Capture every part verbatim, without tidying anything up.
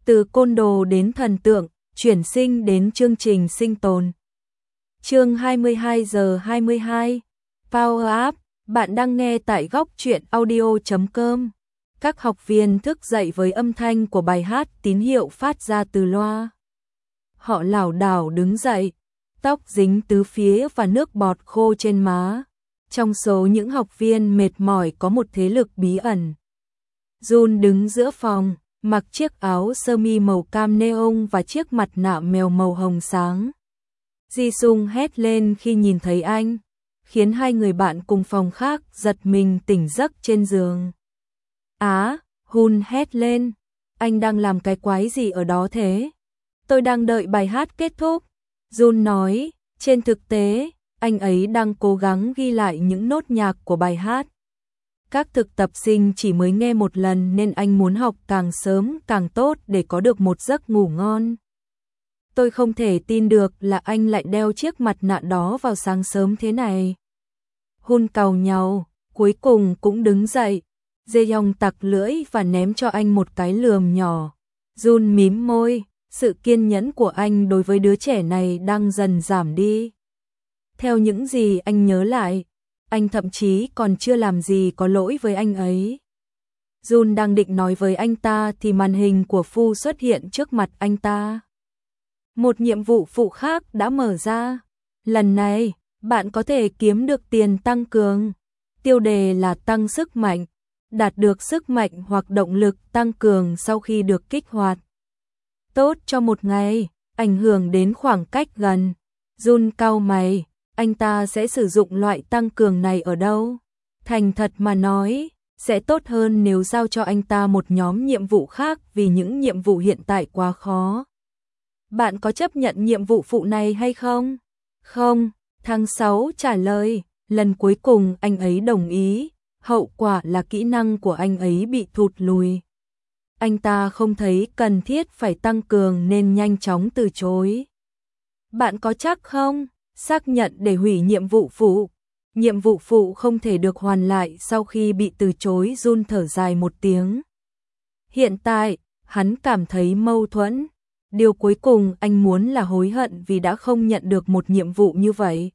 Từ côn đồ đến thần tượng, chuyển sinh đến chương trình sinh tồn. Chương hai mươi hai giờ hai mươi hai. Power Up, bạn đang nghe tại góc truyện audio chấm com. Các học viên thức dậy với âm thanh của bài hát tín hiệu phát ra từ loa. Họ lảo đảo đứng dậy, tóc dính tứ phía và nước bọt khô trên má. Trong số những học viên mệt mỏi có một thế lực bí ẩn. Jun đứng giữa phòng, mặc chiếc áo sơ mi màu cam neon và chiếc mặt nạ mèo màu hồng sáng. Ji Sung hét lên khi nhìn thấy anh, khiến hai người bạn cùng phòng khác giật mình tỉnh giấc trên giường. Á, Hun hét lên, anh đang làm cái quái gì ở đó thế? Tôi đang đợi bài hát kết thúc. Jun nói, trên thực tế, anh ấy đang cố gắng ghi lại những nốt nhạc của bài hát. Các thực tập sinh chỉ mới nghe một lần nên anh muốn học càng sớm càng tốt để có được một giấc ngủ ngon. Tôi không thể tin được là anh lại đeo chiếc mặt nạ đó vào sáng sớm thế này. Hun càu nhàu, cuối cùng cũng đứng dậy. Jae-yong tặc lưỡi và ném cho anh một cái lườm nhỏ. Jun mím môi, sự kiên nhẫn của anh đối với đứa trẻ này đang dần giảm đi. Theo những gì anh nhớ lại, anh thậm chí còn chưa làm gì có lỗi với anh ấy. Jun đang định nói với anh ta thì màn hình của Fu xuất hiện trước mặt anh ta. Một nhiệm vụ phụ khác đã mở ra. Lần này, bạn có thể kiếm được tiền tăng cường. Tiêu đề là tăng sức mạnh, đạt được sức mạnh hoặc động lực tăng cường sau khi được kích hoạt. Tốt cho một ngày, ảnh hưởng đến khoảng cách gần. Jun cau mày, anh ta sẽ sử dụng loại tăng cường này ở đâu? Thành thật mà nói, sẽ tốt hơn nếu giao cho anh ta một nhóm nhiệm vụ khác vì những nhiệm vụ hiện tại quá khó. Bạn có chấp nhận nhiệm vụ phụ này hay không? Không, tháng sáu trả lời, lần cuối cùng anh ấy đồng ý, hậu quả là kỹ năng của anh ấy bị thụt lùi. Anh ta không thấy cần thiết phải tăng cường nên nhanh chóng từ chối. Bạn có chắc không? Xác nhận để hủy nhiệm vụ phụ. Nhiệm vụ phụ không thể được hoàn lại sau khi bị từ chối. Jun thở dài một tiếng. Hiện tại, hắn cảm thấy mâu thuẫn. Điều cuối cùng anh muốn là hối hận vì đã không nhận được một nhiệm vụ như vậy.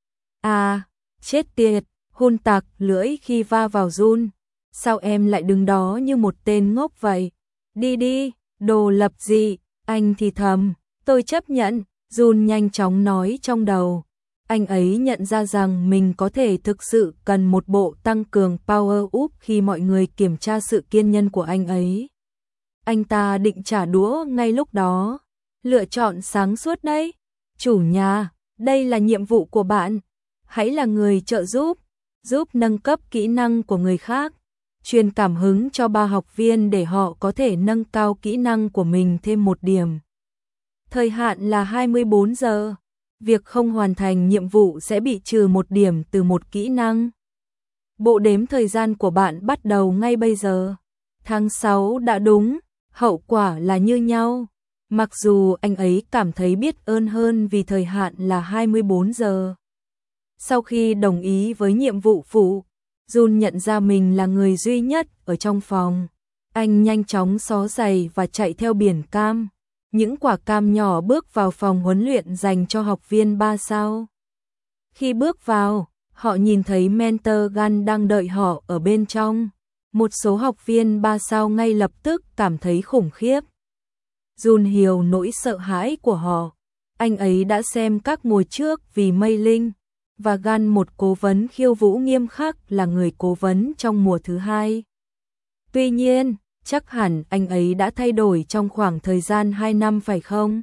À, chết tiệt, Hun tặc lưỡi khi va vào Jun. Sao em lại đứng đó như một tên ngốc vậy? Đi đi, đồ lập dị, anh thì thầm, tôi chấp nhận. Jun nhanh chóng nói trong đầu. Anh ấy nhận ra rằng mình có thể thực sự cần một bộ tăng cường power up khi mọi người kiểm tra sự kiên nhẫn của anh ấy. Anh ta định trả đũa ngay lúc đó. Lựa chọn sáng suốt đấy. Chủ nhà, đây là nhiệm vụ của bạn. Hãy là người trợ giúp, giúp nâng cấp kỹ năng của người khác. Truyền cảm hứng cho ba học viên để họ có thể nâng cao kỹ năng của mình thêm một điểm. Thời hạn là hai mươi bốn giờ. Việc không hoàn thành nhiệm vụ sẽ bị trừ một điểm từ một kỹ năng. Bộ đếm thời gian của bạn bắt đầu ngay bây giờ. Tháng sáu đã đúng, hậu quả là như nhau. Mặc dù anh ấy cảm thấy biết ơn hơn vì thời hạn là hai mươi bốn giờ. Sau khi đồng ý với nhiệm vụ phụ, Jun nhận ra mình là người duy nhất ở trong phòng. Anh nhanh chóng xó giày và chạy theo biển cam. Những quả cam nhỏ bước vào phòng huấn luyện dành cho học viên ba sao. Khi bước vào, họ nhìn thấy mentor Gun đang đợi họ ở bên trong. Một số học viên ba sao ngay lập tức cảm thấy khủng khiếp. Jun hiểu nỗi sợ hãi của họ. Anh ấy đã xem các mùa trước vì Mây Linh, và Gun, một cố vấn khiêu vũ nghiêm khắc, là người cố vấn trong mùa thứ hai. Tuy nhiên, chắc hẳn anh ấy đã thay đổi trong khoảng thời gian hai năm phải không?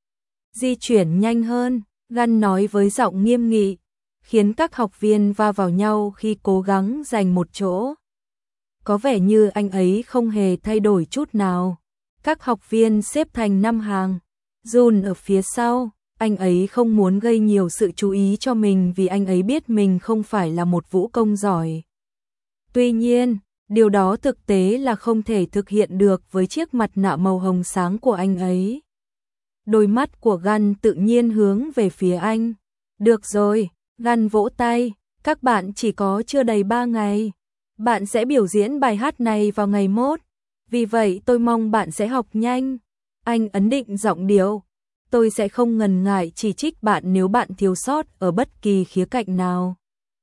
Di chuyển nhanh hơn, Gun nói với giọng nghiêm nghị, khiến các học viên va vào nhau khi cố gắng giành một chỗ. Có vẻ như anh ấy không hề thay đổi chút nào. Các học viên xếp thành năm hàng. Jun ở phía sau, anh ấy không muốn gây nhiều sự chú ý cho mình vì anh ấy biết mình không phải là một vũ công giỏi. Tuy nhiên, điều đó thực tế là không thể thực hiện được với chiếc mặt nạ màu hồng sáng của anh ấy. Đôi mắt của Gun tự nhiên hướng về phía anh. Được rồi, Gun vỗ tay, các bạn chỉ có chưa đầy ba ngày. Bạn sẽ biểu diễn bài hát này vào ngày mốt. Vì vậy tôi mong bạn sẽ học nhanh. Anh ấn định giọng điệu. Tôi sẽ không ngần ngại chỉ trích bạn nếu bạn thiếu sót ở bất kỳ khía cạnh nào.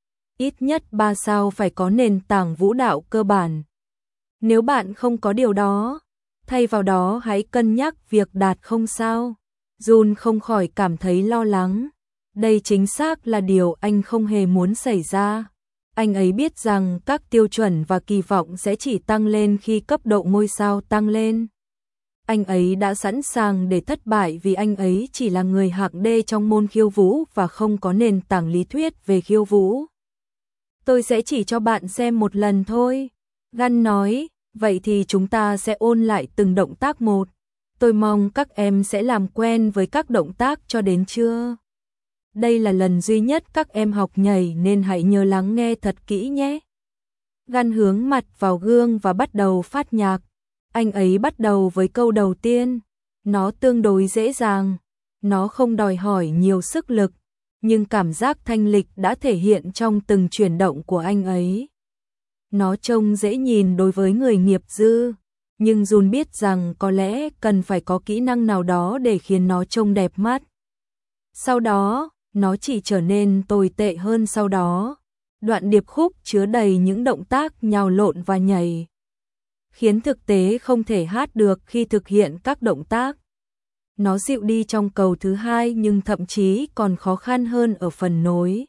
Ít nhất ba sao phải có nền tảng vũ đạo cơ bản. Nếu bạn không có điều đó, thay vào đó hãy cân nhắc việc đạt không sao. Jun không khỏi cảm thấy lo lắng. Đây chính xác là điều anh không hề muốn xảy ra. Anh ấy biết rằng các tiêu chuẩn và kỳ vọng sẽ chỉ tăng lên khi cấp độ ngôi sao tăng lên. Anh ấy đã sẵn sàng để thất bại vì anh ấy chỉ là người hạng D trong môn khiêu vũ và không có nền tảng lý thuyết về khiêu vũ. Tôi sẽ chỉ cho bạn xem một lần thôi. Gunn nói, vậy thì chúng ta sẽ ôn lại từng động tác một. Tôi mong các em sẽ làm quen với các động tác cho đến trưa. Đây là lần duy nhất các em học nhảy nên hãy nhớ lắng nghe thật kỹ nhé. Gunn hướng mặt vào gương và bắt đầu phát nhạc. Anh ấy bắt đầu với câu đầu tiên. Nó tương đối dễ dàng. Nó không đòi hỏi nhiều sức lực. Nhưng cảm giác thanh lịch đã thể hiện trong từng chuyển động của anh ấy. Nó trông dễ nhìn đối với người nghiệp dư. Nhưng Jun biết rằng có lẽ cần phải có kỹ năng nào đó để khiến nó trông đẹp mắt. Sau đó, nó chỉ trở nên tồi tệ hơn sau đó. Đoạn điệp khúc chứa đầy những động tác nhào lộn và nhảy, khiến thực tế không thể hát được khi thực hiện các động tác. Nó dịu đi trong cầu thứ hai nhưng thậm chí còn khó khăn hơn ở phần nối.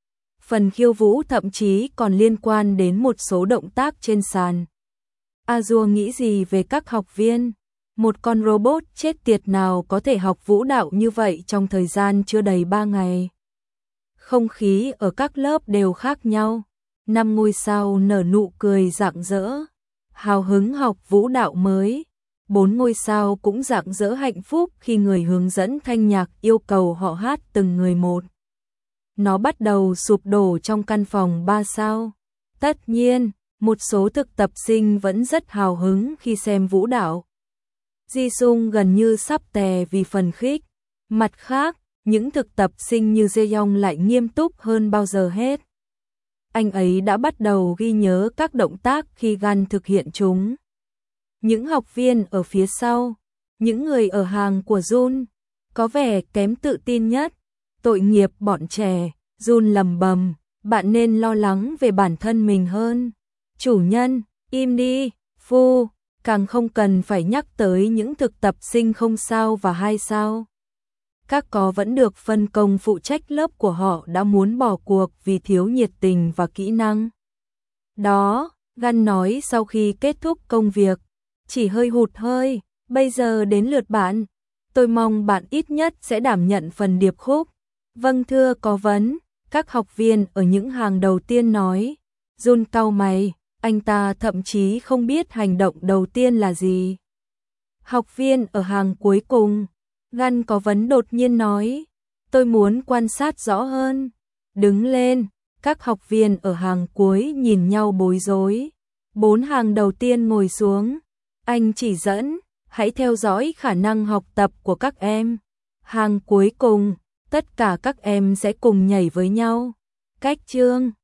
Phần khiêu vũ thậm chí còn liên quan đến một số động tác trên sàn. Azure nghĩ gì về các học viên? Một con robot chết tiệt nào có thể học vũ đạo như vậy trong thời gian chưa đầy ba ngày? Không khí ở các lớp đều khác nhau. Năm ngôi sao nở nụ cười rạng rỡ, hào hứng học vũ đạo mới. Bốn ngôi sao cũng rạng rỡ hạnh phúc khi người hướng dẫn thanh nhạc yêu cầu họ hát từng người một. Nó bắt đầu sụp đổ trong căn phòng ba sao. Tất nhiên, một số thực tập sinh vẫn rất hào hứng khi xem vũ đạo. Jisung gần như sắp tè vì phần khích. Mặt khác, những thực tập sinh như Jaeyoung lại nghiêm túc hơn bao giờ hết. Anh ấy đã bắt đầu ghi nhớ các động tác khi Gunn thực hiện chúng. Những học viên ở phía sau, những người ở hàng của Jun, có vẻ kém tự tin nhất. Tội nghiệp bọn trẻ, Jun lầm bầm, bạn nên lo lắng về bản thân mình hơn. Chủ nhân, im đi, phu, càng không cần phải nhắc tới những thực tập sinh không sao và hai sao. Các có vẫn được phân công phụ trách lớp của họ đã muốn bỏ cuộc vì thiếu nhiệt tình và kỹ năng. Đó, Gunn nói sau khi kết thúc công việc, chỉ hơi hụt hơi, bây giờ đến lượt bạn. Tôi mong bạn ít nhất sẽ đảm nhận phần điệp khúc. Vâng thưa có vấn, các học viên ở những hàng đầu tiên nói. Jun cau mày, anh ta thậm chí không biết hành động đầu tiên là gì. Học viên ở hàng cuối cùng, Gunn có vấn đột nhiên nói, tôi muốn quan sát rõ hơn. Đứng lên, các học viên ở hàng cuối nhìn nhau bối rối. Bốn hàng đầu tiên ngồi xuống. Anh chỉ dẫn, hãy theo dõi khả năng học tập của các em. Hàng cuối cùng, tất cả các em sẽ cùng nhảy với nhau. Cách chương